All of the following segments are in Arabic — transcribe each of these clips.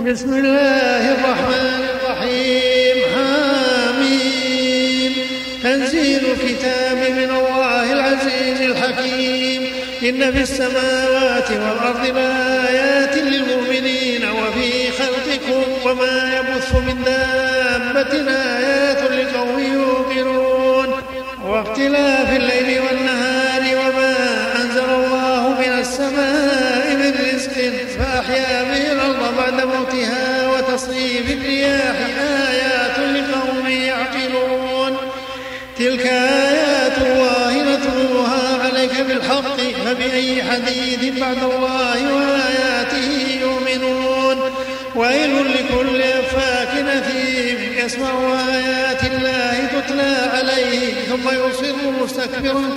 بسم الله الرحمن الرحيم. حميم. تنزيل الكتاب من الله العزيز الحكيم. إن في السماوات والأرض لآيات للمؤمنين وفي خلقكم وما يبث من دابة آيات لقوم يوقنون واختلاف الليل والنهار وما أنزل الله من السماء من رزق فأحيا به الأرض بعد موتها وتصريف الرياح آيات لقوم يعقلون. تلك آيات الله نتلوها عليك بالحق فبأي حديث بعد الله وآياته يؤمنون. ويل لكل أفاك أثيم يسمع آيات الله تتلى عليه ثم يصر مستكبرا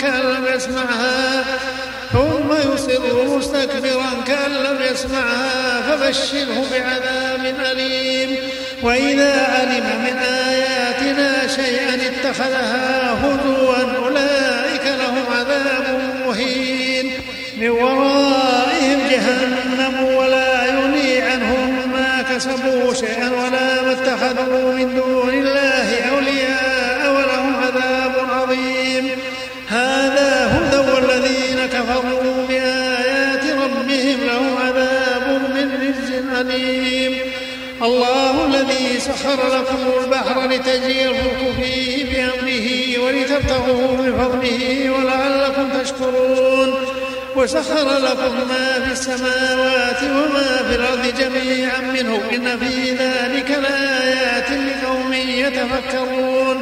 كأن لم يسمعها فبشره بعذاب أليم. وإذا علم من آياتنا شيئا اتخذها هزوا أولئك لهم عذاب مهين. من ورائهم جهنم ولا يغني عنهم ما كسبوا شيئا ولا ما اتخذوا من دون الله أولياء ولهم عذاب عظيم. هذا هدى والذين كفروا بآيات ربهم لهم عذاب من رجز أليم. الله الذي سخر لكم البحر لتجري الفلك فيه بأمره ولتبتغوا من فضله ولعلكم تشكرون. وسخر لكم ما في السماوات وما في الأرض جميعا منه إن في ذلك لآيات لقوم يتفكرون.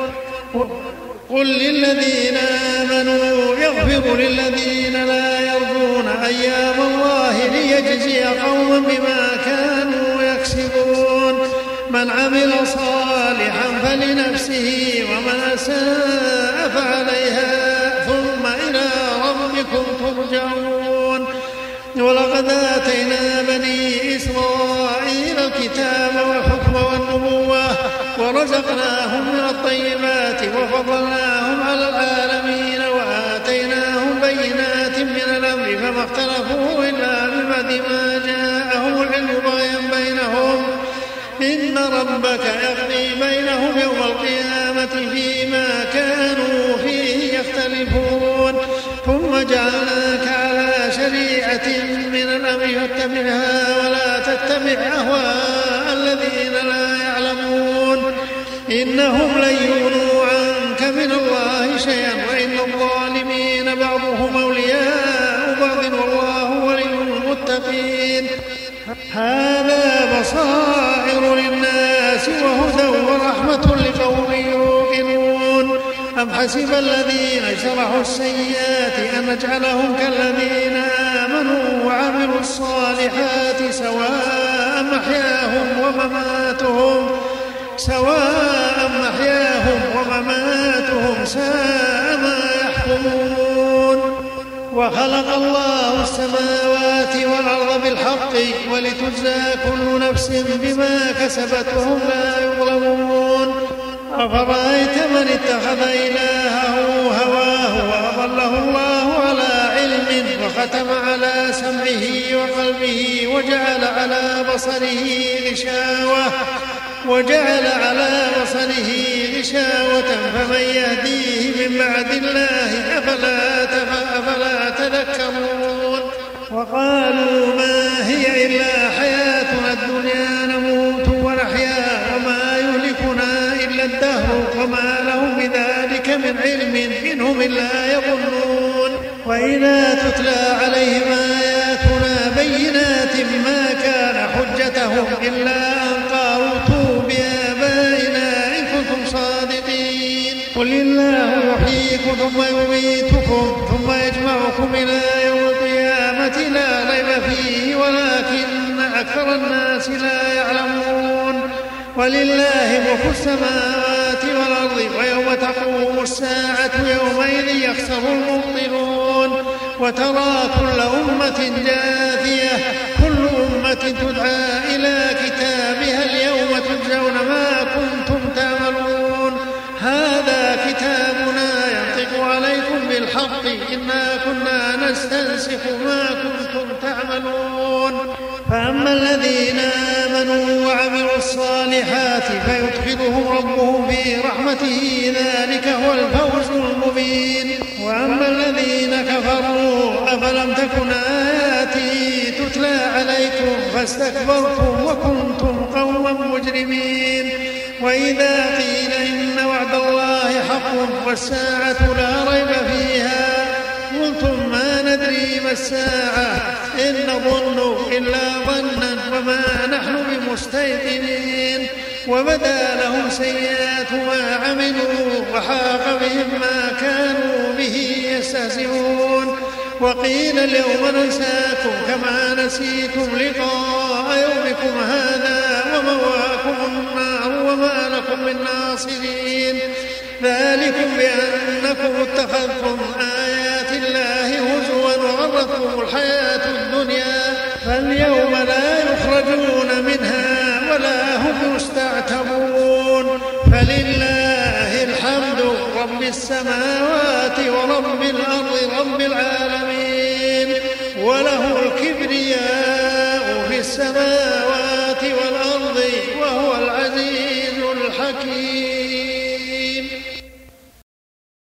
قل للذين آمنوا يغفروا للذين لا يرجون أيام الله ليجزي قوما بما كانوا يكسبون. من عمل صالحا فلنفسه ومن أساء فعليها ثم إلى ربكم ترجعون. ولقد آتينا بني إسرائيل الكتاب والحكم والنبوة ورزقناهم من الطيبات وفضلناهم على العالمين وآتيناهم بينات من الأمر فما اختلفوا إلا من بعد ما جاءهم العلم بغيا بينهم. إن ربك يقضي بينهم يوم القيامة فيما كانوا فيه يختلفون. ثم جعلناك على شريعة من الأمر فاتبعها ولا تتبع أهواء الذين لا يعلمون. إنهم لن يغنوا عنك من الله شيئا وإن الظالمين بعضهم أولياء بعض والله ولي المتقين. هذا بصائر للناس وهدى ورحمة لقوم يوقنون. أم حسب الذين اجترحوا السيئات أن نجعلهم كالذين آمنوا وعملوا الصالحات سواء محياهم ومماتهم ساء ما يحكمون. وخلق الله السماوات والأرض بالحق ولتجزى كل نفس بما كسبت وهم لا يظلمون. أفرأيت من اتخذ إلهه هواه وأضله الله على علم وختم على سمعه وقلبه وجعل على بصره غشاوة فمن يهديه من بعد الله أفلا تذكرون. وقالوا ما هي إلا حياتنا الدنيا نموت ونحيا وما يهلكنا إلا الدهر وما لهم بذلك من علم إنهم إلا يظنون. وإذا تتلى عليهم آياتنا بينات ما كان حجتهم إلا أن قالوا ائتوا بآبائنا إن كنتم صادقين. قل الله يحييكم ثم يميتكم ثم يجمعكم إلى يوم القيامة لا ريب فيه ولكن أكثر الناس لا يعلمون. ولله ملك السماوات والأرض ويوم تقوم الساعة يومئذ يخسر المبطلون. وترى كل أمة جاثية كل أمة تدعى إلى كتابها اليوم تجزون ما كنتم تعملون. هذا كتابنا ينطق عليكم بالحق إنا كنا نستنسخ ما كنتم تعملون. فأما الذين آمنوا الصالحات فيدخلهم ربهم في رحمته ذلك هو الفوز المبين. وأما الذين كفروا أفلم تكن آياتي تتلى عليكم فاستكبرتم وكنتم قوما مجرمين. وإذا قيل إن وعد الله حق والساعة لا ريب فيها قلتم ما ندري ما الساعة إن نظن إلا ظنا وما نحن بمستيقنين. وبدا لهم سيئات ما عملوا وحاق بهم ما كانوا به يستهزئون. وقيل اليوم ننساكم كما نسيتم لقاء يومكم هذا ومواكم النار وما لكم من ناصرين. ذلكم بأنكم اتخذتم آيات الله هزوا وغرتكم الحياة الدنيا فاليوم لا يخرجون منها ولا هم يستعتبون. فلله الحمد رب السماوات ورب الأرض رب العالمين وله الكبرياء في السماوات والأرض وهو العزيز الحكيم.